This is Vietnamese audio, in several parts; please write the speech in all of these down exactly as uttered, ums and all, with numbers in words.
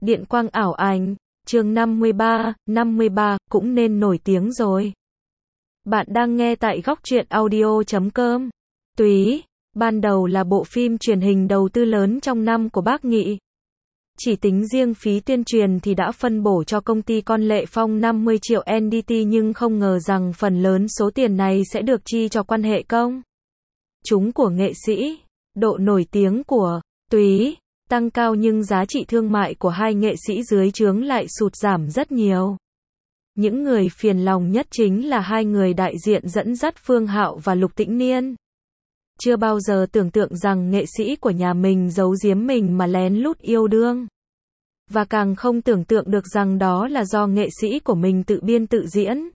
Điện quang ảo ảnh, chương năm mươi ba, năm mươi ba, cũng nên nổi tiếng rồi. Bạn đang nghe tại góc truyện audio chấm com. Túy, ban đầu là bộ phim truyền hình đầu tư lớn trong năm của Bác Nghị. Chỉ tính riêng phí tuyên truyền thì đã phân bổ cho công ty con Lệ Phong năm mươi triệu en đê tê, nhưng không ngờ rằng phần lớn số tiền này sẽ được chi cho quan hệ công chúng của nghệ sĩ. Độ nổi tiếng của Túy tăng cao nhưng giá trị thương mại của hai nghệ sĩ dưới trướng lại sụt giảm rất nhiều. Những người phiền lòng nhất chính là hai người đại diện dẫn dắt Phương Hạo và Lục Tĩnh Niên. Chưa bao giờ tưởng tượng rằng nghệ sĩ của nhà mình giấu giếm mình mà lén lút yêu đương. Và càng không tưởng tượng được rằng đó là do nghệ sĩ của mình tự biên tự diễn.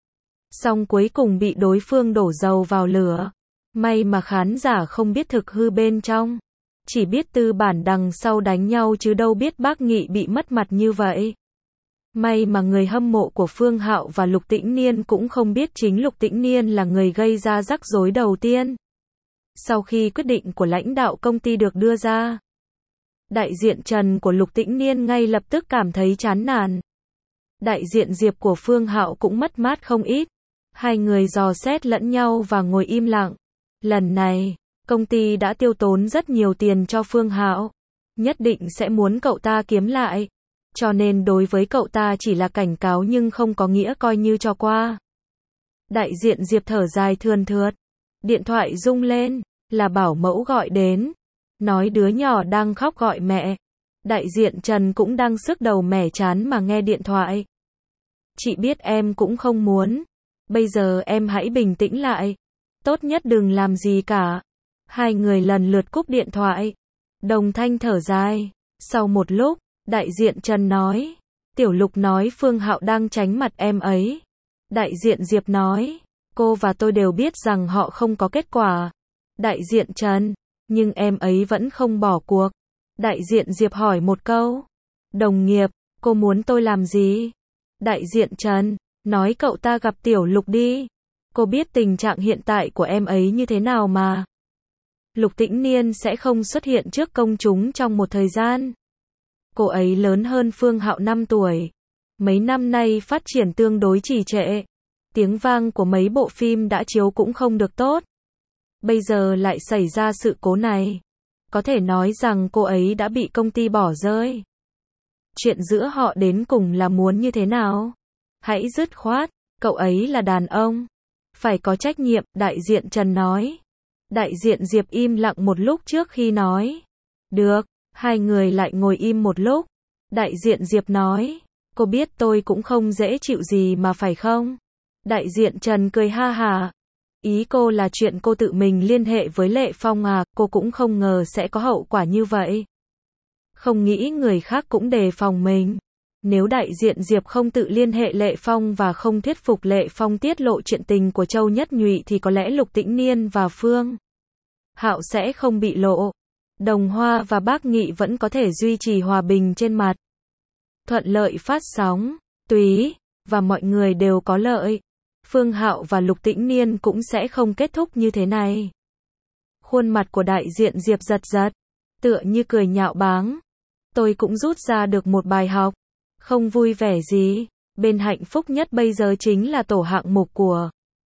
Song cuối cùng bị đối phương đổ dầu vào lửa. May mà khán giả không biết thực hư bên trong. Chỉ biết tư bản đằng sau đánh nhau chứ đâu biết Bác Nghị bị mất mặt như vậy. May mà người hâm mộ của Phương Hạo và Lục Tĩnh Niên cũng không biết chính Lục Tĩnh Niên là người gây ra rắc rối đầu tiên. Sau khi quyết định của lãnh đạo công ty được đưa ra, đại diện Trần của Lục Tĩnh Niên ngay lập tức cảm thấy chán nản. Đại diện Diệp của Phương Hạo cũng mất mát không ít. Hai người dò xét lẫn nhau và ngồi im lặng. Lần này, công ty đã tiêu tốn rất nhiều tiền cho Phương Hạo. Nhất định sẽ muốn cậu ta kiếm lại. Cho nên đối với cậu ta chỉ là cảnh cáo nhưng không có nghĩa coi như cho qua. Đại diện Diệp thở dài thườn thượt. Điện thoại rung lên, là bảo mẫu gọi đến. Nói đứa nhỏ đang khóc gọi mẹ. Đại diện Trần cũng đang sức đầu mẻ chán mà nghe điện thoại. Chị biết em cũng không muốn. Bây giờ em hãy bình tĩnh lại. Tốt nhất đừng làm gì cả. Hai người lần lượt cúp điện thoại. Đồng Thanh thở dài. Sau một lúc, đại diện Trần nói. Tiểu Lục nói Phương Hạo đang tránh mặt em ấy. Đại diện Diệp nói. Cô và tôi đều biết rằng họ không có kết quả. Đại diện Trần. Nhưng em ấy vẫn không bỏ cuộc. Đại diện Diệp hỏi một câu. Đồng nghiệp, cô muốn tôi làm gì? Đại diện Trần. Nói cậu ta gặp Tiểu Lục đi. Cô biết tình trạng hiện tại của em ấy như thế nào mà. Lục Tĩnh Niên sẽ không xuất hiện trước công chúng trong một thời gian. Cô ấy lớn hơn Phương Hạo năm tuổi. Mấy năm nay phát triển tương đối trì trệ. Tiếng vang của mấy bộ phim đã chiếu cũng không được tốt. Bây giờ lại xảy ra sự cố này. Có thể nói rằng cô ấy đã bị công ty bỏ rơi. Chuyện giữa họ đến cùng là muốn như thế nào? Hãy dứt khoát, cậu ấy là đàn ông. Phải có trách nhiệm, đại diện Trần nói. Đại diện Diệp im lặng một lúc trước khi nói. Được, hai người lại ngồi im một lúc. Đại diện Diệp nói. Cô biết tôi cũng không dễ chịu gì mà phải không? Đại diện Trần cười ha hả. Ý cô là chuyện cô tự mình liên hệ với Lệ Phong à, cô cũng không ngờ sẽ có hậu quả như vậy. Không nghĩ người khác cũng đề phòng mình. Nếu đại diện Diệp không tự liên hệ Lệ Phong và không thuyết phục Lệ Phong tiết lộ chuyện tình của Châu Nhất Nhụy thì có lẽ Lục Tĩnh Niên và Phương Hạo sẽ không bị lộ. Đồng Hoa và Bác Nghị vẫn có thể duy trì hòa bình trên mặt. Thuận lợi phát sóng, Túy, và mọi người đều có lợi. Phương Hạo và Lục Tĩnh Niên cũng sẽ không kết thúc như thế này. Khuôn mặt của đại diện Diệp giật giật, tựa như cười nhạo báng. Tôi cũng rút ra được một bài học. Không vui vẻ gì. Bên hạnh phúc nhất bây giờ chính là tổ hạng mục của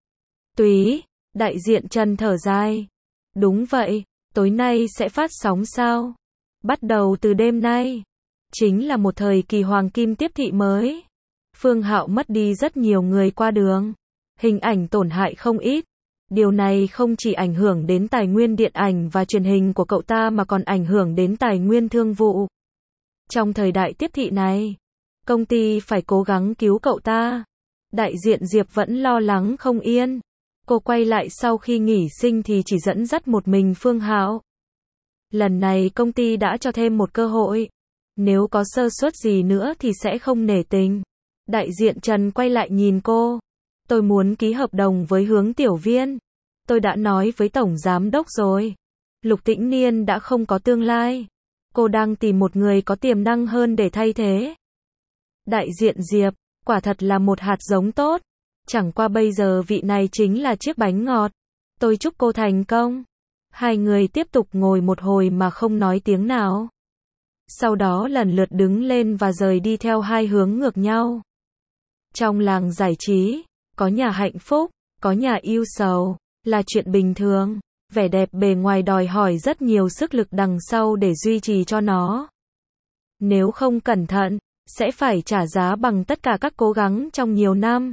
Túy. Đại diện Trần thở dài. Đúng vậy, tối nay sẽ phát sóng sao? Bắt đầu từ đêm nay. Chính là một thời kỳ hoàng kim tiếp thị mới. Phương Hạo mất đi rất nhiều người qua đường. Hình ảnh tổn hại không ít. Điều này không chỉ ảnh hưởng đến tài nguyên điện ảnh và truyền hình của cậu ta mà còn ảnh hưởng đến tài nguyên thương vụ. Trong thời đại tiếp thị này, công ty phải cố gắng cứu cậu ta. Đại diện Diệp vẫn lo lắng không yên. Cô quay lại sau khi nghỉ sinh thì chỉ dẫn dắt một mình Phương Hạo. Lần này công ty đã cho thêm một cơ hội. Nếu có sơ suất gì nữa thì sẽ không nể tình. Đại diện Trần quay lại nhìn cô. Tôi muốn ký hợp đồng với Hướng Tiểu Viên. Tôi đã nói với Tổng Giám Đốc rồi. Lục Tĩnh Niên đã không có tương lai. Cô đang tìm một người có tiềm năng hơn để thay thế. Đại diện Diệp, quả thật là một hạt giống tốt. Chẳng qua bây giờ vị này chính là chiếc bánh ngọt. Tôi chúc cô thành công. Hai người tiếp tục ngồi một hồi mà không nói tiếng nào. sau đó lần lượt đứng lên và rời đi theo hai hướng ngược nhau. Trong làng giải trí, có nhà hạnh phúc, có nhà ưu sầu, là chuyện bình thường. Vẻ đẹp bề ngoài đòi hỏi rất nhiều sức lực đằng sau để duy trì cho nó. Nếu không cẩn thận, sẽ phải trả giá bằng tất cả các cố gắng trong nhiều năm.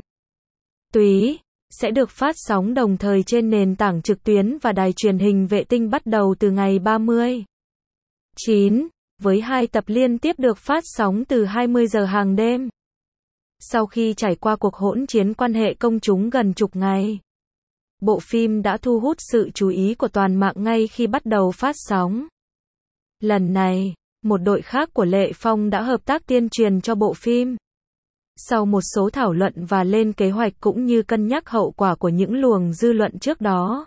Túy sẽ được phát sóng đồng thời trên nền tảng trực tuyến và đài truyền hình vệ tinh bắt đầu từ ngày ba mươi chín, với hai tập liên tiếp được phát sóng từ hai mươi giờ hàng đêm. Sau khi trải qua cuộc hỗn chiến quan hệ công chúng gần chục ngày, bộ phim đã thu hút sự chú ý của toàn mạng ngay khi bắt đầu phát sóng. Lần này, một đội khác của Lệ Phong đã hợp tác tuyên truyền cho bộ phim. Sau một số thảo luận và lên kế hoạch cũng như cân nhắc hậu quả của những luồng dư luận trước đó,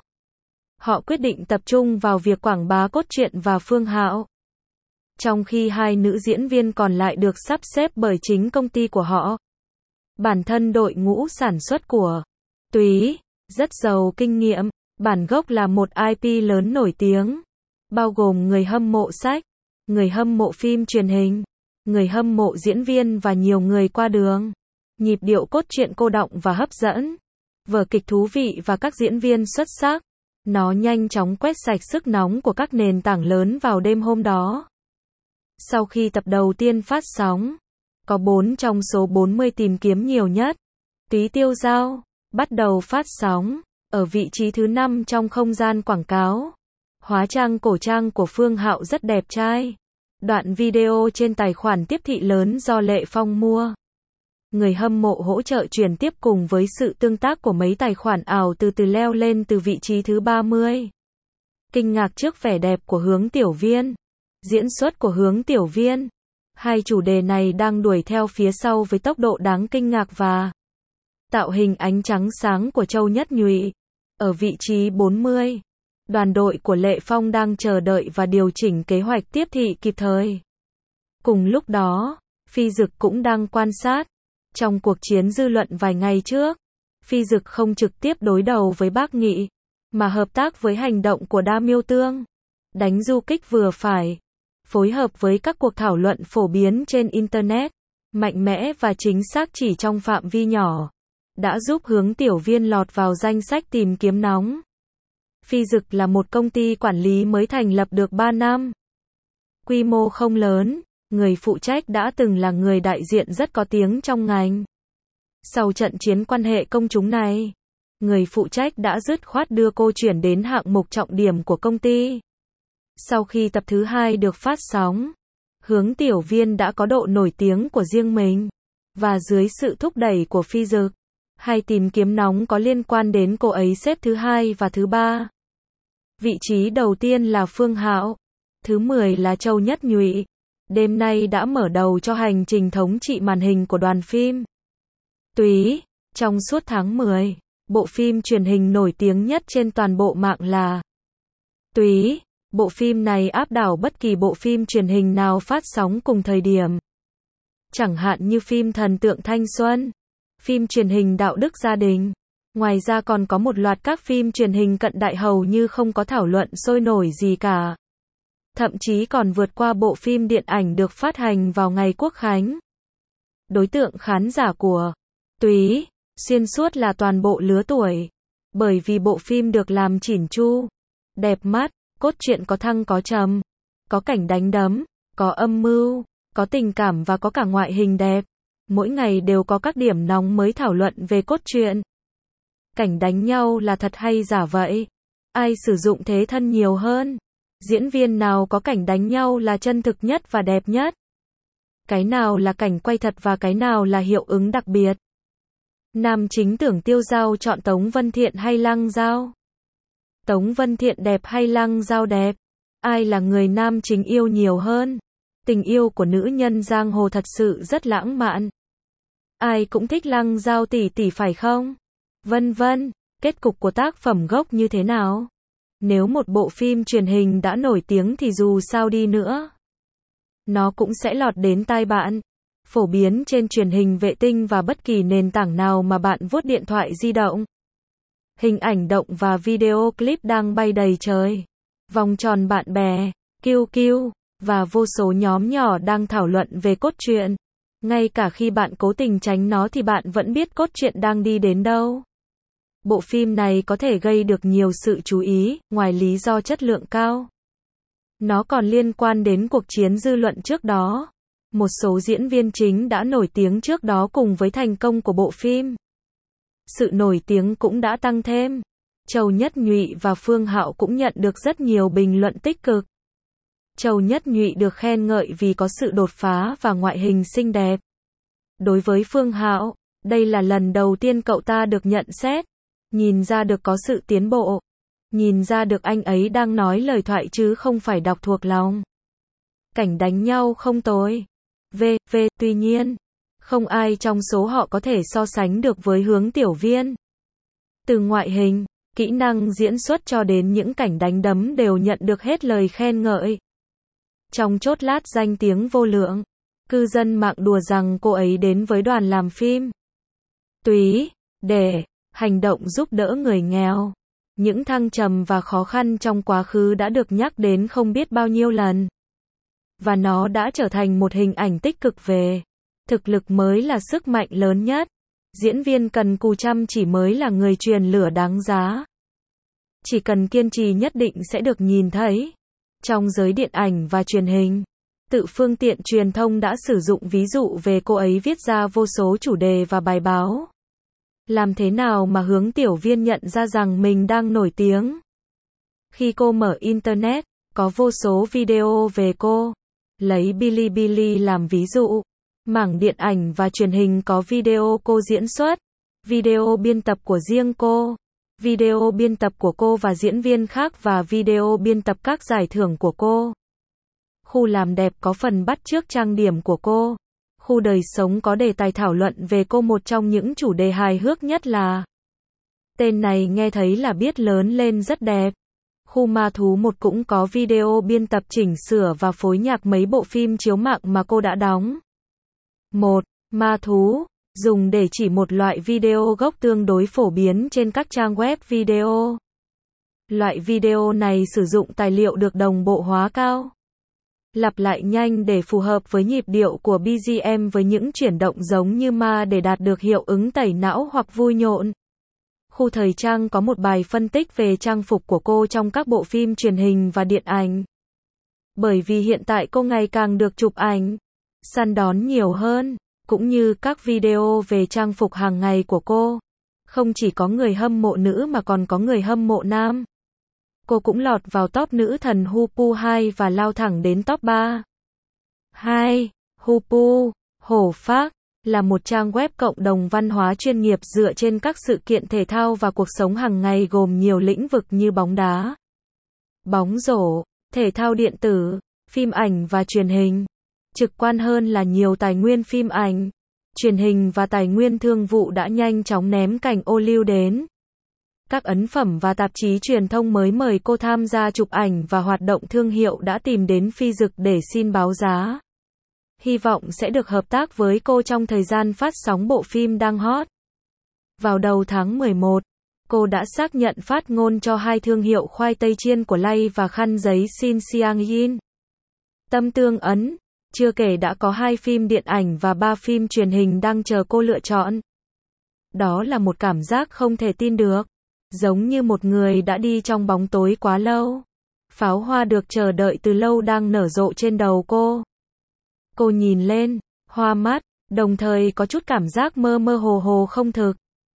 họ quyết định tập trung vào việc quảng bá cốt truyện và Phương Hạo. Trong khi hai nữ diễn viên còn lại được sắp xếp bởi chính công ty của họ. Bản thân đội ngũ sản xuất của Túy rất giàu kinh nghiệm, bản gốc là một i pê lớn nổi tiếng, bao gồm người hâm mộ sách, người hâm mộ phim truyền hình, người hâm mộ diễn viên và nhiều người qua đường. Nhịp điệu cốt truyện cô đọng và hấp dẫn, vở kịch thú vị và các diễn viên xuất sắc. Nó nhanh chóng quét sạch sức nóng của các nền tảng lớn vào đêm hôm đó. Sau khi tập đầu tiên phát sóng, có bốn trong số bốn mươi tìm kiếm nhiều nhất. Túy Tiêu Dao bắt đầu phát sóng ở vị trí thứ năm trong không gian quảng cáo. Hóa trang cổ trang của Phương Hạo rất đẹp trai. Đoạn video trên tài khoản tiếp thị lớn do Lệ Phong mua. Người hâm mộ hỗ trợ chuyển tiếp cùng với sự tương tác của mấy tài khoản ảo từ từ leo lên từ vị trí thứ ba mươi. Kinh ngạc trước vẻ đẹp của Hướng Tiểu Viên, diễn xuất của Hướng Tiểu Viên. Hai chủ đề này đang đuổi theo phía sau với tốc độ đáng kinh ngạc và tạo hình ánh trắng sáng của Châu Nhất Nhụy. Ở vị trí bốn mươi, đoàn đội của Lệ Phong đang chờ đợi và điều chỉnh kế hoạch tiếp thị kịp thời. Cùng lúc đó, Phi Dực cũng đang quan sát. Trong cuộc chiến dư luận vài ngày trước, Phi Dực không trực tiếp đối đầu với Bác Nghị, mà hợp tác với hành động của Đa Miêu Tương. Đánh du kích vừa phải, phối hợp với các cuộc thảo luận phổ biến trên Internet, mạnh mẽ và chính xác chỉ trong phạm vi nhỏ, đã giúp Hướng Tiểu Viên lọt vào danh sách tìm kiếm nóng. Phi Dực là một công ty quản lý mới thành lập được ba năm. Quy mô không lớn, người phụ trách đã từng là người đại diện rất có tiếng trong ngành. Sau trận chiến quan hệ công chúng này, người phụ trách đã dứt khoát đưa cô chuyển đến hạng mục trọng điểm của công ty. Sau khi tập thứ hai được phát sóng, Hướng Tiểu Viên đã có độ nổi tiếng của riêng mình. Và dưới sự thúc đẩy của Phi Dực, hai tìm kiếm nóng có liên quan đến cô ấy xếp thứ hai và thứ ba. Vị trí đầu tiên là Phương Hạo, thứ mười là Châu Nhất Nhụy. Đêm nay đã mở đầu cho hành trình thống trị màn hình của đoàn phim Túy. Trong suốt tháng mười, bộ phim truyền hình nổi tiếng nhất trên toàn bộ mạng là Túy. Bộ phim này áp đảo bất kỳ bộ phim truyền hình nào phát sóng cùng thời điểm. Chẳng hạn như phim Thần tượng thanh xuân, phim truyền hình đạo đức gia đình. Ngoài ra còn có một loạt các phim truyền hình cận đại hầu như không có thảo luận sôi nổi gì cả. Thậm chí còn vượt qua bộ phim điện ảnh được phát hành vào ngày Quốc khánh. Đối tượng khán giả của Túy xuyên suốt là toàn bộ lứa tuổi. Bởi vì bộ phim được làm chỉn chu, đẹp mắt, cốt truyện có thăng có trầm, có cảnh đánh đấm, có âm mưu, có tình cảm và có cả ngoại hình đẹp. Mỗi ngày đều có các điểm nóng mới thảo luận về cốt truyện. Cảnh đánh nhau là thật hay giả vậy? Ai sử dụng thế thân nhiều hơn? Diễn viên nào có cảnh đánh nhau là chân thực nhất và đẹp nhất? Cái nào là cảnh quay thật và cái nào là hiệu ứng đặc biệt? Nam chính Tưởng Tiêu Dao chọn Tống Vân Thiện hay Lăng Dao? Tống Vân Thiện đẹp hay Lăng Dao đẹp? Ai là người nam chính yêu nhiều hơn? Tình yêu của nữ nhân giang hồ thật sự rất lãng mạn. Ai cũng thích Lăng Dao tỷ tỷ phải không? Vân vân, kết cục của tác phẩm gốc như thế nào? Nếu một bộ phim truyền hình đã nổi tiếng thì dù sao đi nữa, nó cũng sẽ lọt đến tai bạn. Phổ biến trên truyền hình vệ tinh và bất kỳ nền tảng nào mà bạn vuốt điện thoại di động. Hình ảnh động và video clip đang bay đầy trời. Vòng tròn bạn bè, kiu kiu, và vô số nhóm nhỏ đang thảo luận về cốt truyện. Ngay cả khi bạn cố tình tránh nó thì bạn vẫn biết cốt truyện đang đi đến đâu. Bộ phim này có thể gây được nhiều sự chú ý, ngoài lý do chất lượng cao. Nó còn liên quan đến cuộc chiến dư luận trước đó. Một số diễn viên chính đã nổi tiếng trước đó cùng với thành công của bộ phim. Sự nổi tiếng cũng đã tăng thêm. Châu Nhất Nhụy và Phương Hạo cũng nhận được rất nhiều bình luận tích cực. Châu Nhất Nhụy được khen ngợi vì có sự đột phá và ngoại hình xinh đẹp. Đối với Phương Hạo, đây là lần đầu tiên cậu ta được nhận xét. Nhìn ra được có sự tiến bộ. Nhìn ra được anh ấy đang nói lời thoại chứ không phải đọc thuộc lòng. Cảnh đánh nhau không tồi. V, V, tuy nhiên, không ai trong số họ có thể so sánh được với Hướng Tiểu Viên. Từ ngoại hình, kỹ năng diễn xuất cho đến những cảnh đánh đấm đều nhận được hết lời khen ngợi. Trong chốt lát danh tiếng vô lượng, cư dân mạng đùa rằng cô ấy đến với đoàn làm phim Túy để hành động giúp đỡ người nghèo. Những thăng trầm và khó khăn trong quá khứ đã được nhắc đến không biết bao nhiêu lần. Và nó đã trở thành một hình ảnh tích cực về thực lực mới là sức mạnh lớn nhất. Diễn viên cần cù chăm chỉ mới là người truyền lửa đáng giá. Chỉ cần kiên trì nhất định sẽ được nhìn thấy. Trong giới điện ảnh và truyền hình, tự phương tiện truyền thông đã sử dụng ví dụ về cô ấy viết ra vô số chủ đề và bài báo. Làm thế nào mà Hướng Tiểu Viên nhận ra rằng mình đang nổi tiếng? Khi cô mở Internet, có vô số video về cô. Lấy Bilibili làm ví dụ. Mảng điện ảnh và truyền hình có video cô diễn xuất, video biên tập của riêng cô, video biên tập của cô và diễn viên khác và video biên tập các giải thưởng của cô. Khu làm đẹp có phần bắt chước trang điểm của cô. Khu đời sống có đề tài thảo luận về cô, một trong những chủ đề hài hước nhất là tên này nghe thấy là biết lớn lên rất đẹp. Khu ma thú một cũng có video biên tập chỉnh sửa và phối nhạc mấy bộ phim chiếu mạng mà cô đã đóng. một. Ma thú, dùng để chỉ một loại video gốc tương đối phổ biến trên các trang web video. Loại video này sử dụng tài liệu được đồng bộ hóa cao, lặp lại nhanh để phù hợp với nhịp điệu của bê giê em với những chuyển động giống như ma để đạt được hiệu ứng tẩy não hoặc vui nhộn. Khu thời trang có một bài phân tích về trang phục của cô trong các bộ phim truyền hình và điện ảnh. Bởi vì hiện tại cô ngày càng được chụp ảnh, săn đón nhiều hơn, cũng như các video về trang phục hàng ngày của cô. Không chỉ có người hâm mộ nữ mà còn có người hâm mộ nam. Cô cũng lọt vào top nữ thần Hupu hai và lao thẳng đến top ba. hai. Hupu, Hổ Phác, là một trang web cộng đồng văn hóa chuyên nghiệp dựa trên các sự kiện thể thao và cuộc sống hàng ngày gồm nhiều lĩnh vực như bóng đá, bóng rổ, thể thao điện tử, phim ảnh và truyền hình. Trực quan hơn là nhiều tài nguyên phim ảnh, truyền hình và tài nguyên thương vụ đã nhanh chóng ném cành ô liu đến. Các ấn phẩm và tạp chí truyền thông mới mời cô tham gia chụp ảnh và hoạt động thương hiệu đã tìm đến Phi Dực để xin báo giá. Hy vọng sẽ được hợp tác với cô trong thời gian phát sóng bộ phim đang hot. Vào đầu tháng mười một, cô đã xác nhận phát ngôn cho hai thương hiệu khoai tây chiên của Lay và khăn giấy Shin Siang Yin. Tâm Tương Ấn, chưa kể đã có hai phim điện ảnh và ba phim truyền hình đang chờ cô lựa chọn. Đó là một cảm giác không thể tin được. Giống như một người đã đi trong bóng tối quá lâu. Pháo hoa được chờ đợi từ lâu đang nở rộ trên đầu cô. Cô nhìn lên, hoa mắt, đồng thời có chút cảm giác mơ mơ hồ hồ không thực.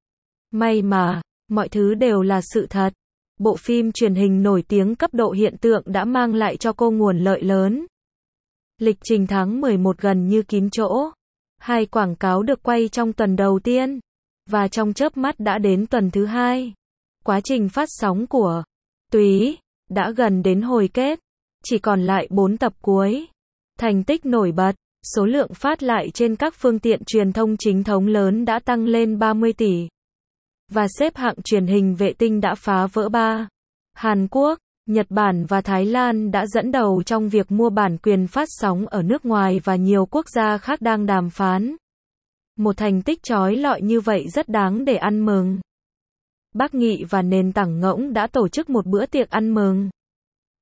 May mà, mọi thứ đều là sự thật. Bộ phim truyền hình nổi tiếng cấp độ hiện tượng đã mang lại cho cô nguồn lợi lớn. Lịch trình tháng mười một gần như kín chỗ. Hai quảng cáo được quay trong tuần đầu tiên, và trong chớp mắt đã đến tuần thứ hai. Quá trình phát sóng của Túy đã gần đến hồi kết, chỉ còn lại bốn tập cuối. Thành tích nổi bật, số lượng phát lại trên các phương tiện truyền thông chính thống lớn đã tăng lên ba mươi tỷ. Và xếp hạng truyền hình vệ tinh đã phá vỡ ba. Hàn Quốc, Nhật Bản và Thái Lan đã dẫn đầu trong việc mua bản quyền phát sóng ở nước ngoài và nhiều quốc gia khác đang đàm phán. Một thành tích chói lọi như vậy rất đáng để ăn mừng. Bác Nghị và nền tảng Ngỗng đã tổ chức một bữa tiệc ăn mừng.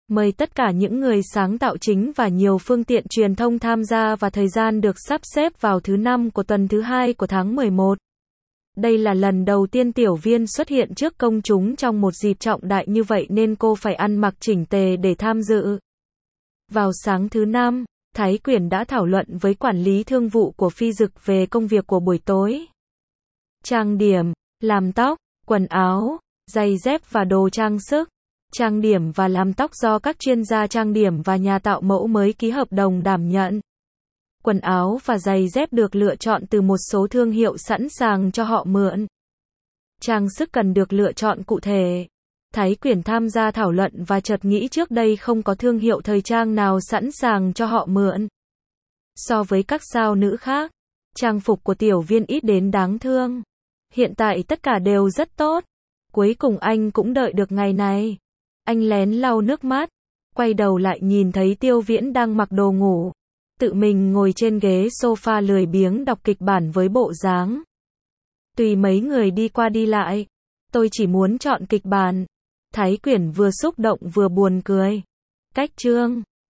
Mời tất cả những người sáng tạo chính và nhiều phương tiện truyền thông tham gia và thời gian được sắp xếp vào thứ năm của tuần thứ hai của tháng mười một. Đây là lần đầu tiên Tiểu Viên xuất hiện trước công chúng trong một dịp trọng đại như vậy nên cô phải ăn mặc chỉnh tề để tham dự. Vào sáng thứ năm, Thái Quyển đã thảo luận với quản lý thương vụ của Phi Dực về công việc của buổi tối. Trang điểm, làm tóc, quần áo, giày dép và đồ trang sức. Trang điểm và làm tóc do các chuyên gia trang điểm và nhà tạo mẫu mới ký hợp đồng đảm nhận. Quần áo và giày dép được lựa chọn từ một số thương hiệu sẵn sàng cho họ mượn. Trang sức cần được lựa chọn cụ thể. Thái Quyển tham gia thảo luận và chợt nghĩ trước đây không có thương hiệu thời trang nào sẵn sàng cho họ mượn. So với các sao nữ khác, trang phục của Tiểu Viên ít đến đáng thương. Hiện tại tất cả đều rất tốt. Cuối cùng anh cũng đợi được ngày này. Anh lén lau nước mắt, quay đầu lại nhìn thấy Tiêu Viễn đang mặc đồ ngủ. Tự mình ngồi trên ghế sofa lười biếng đọc kịch bản với bộ dáng. Tùy mấy người đi qua đi lại. Tôi chỉ muốn chọn kịch bản. Thái Quyển vừa xúc động vừa buồn cười. Cách chương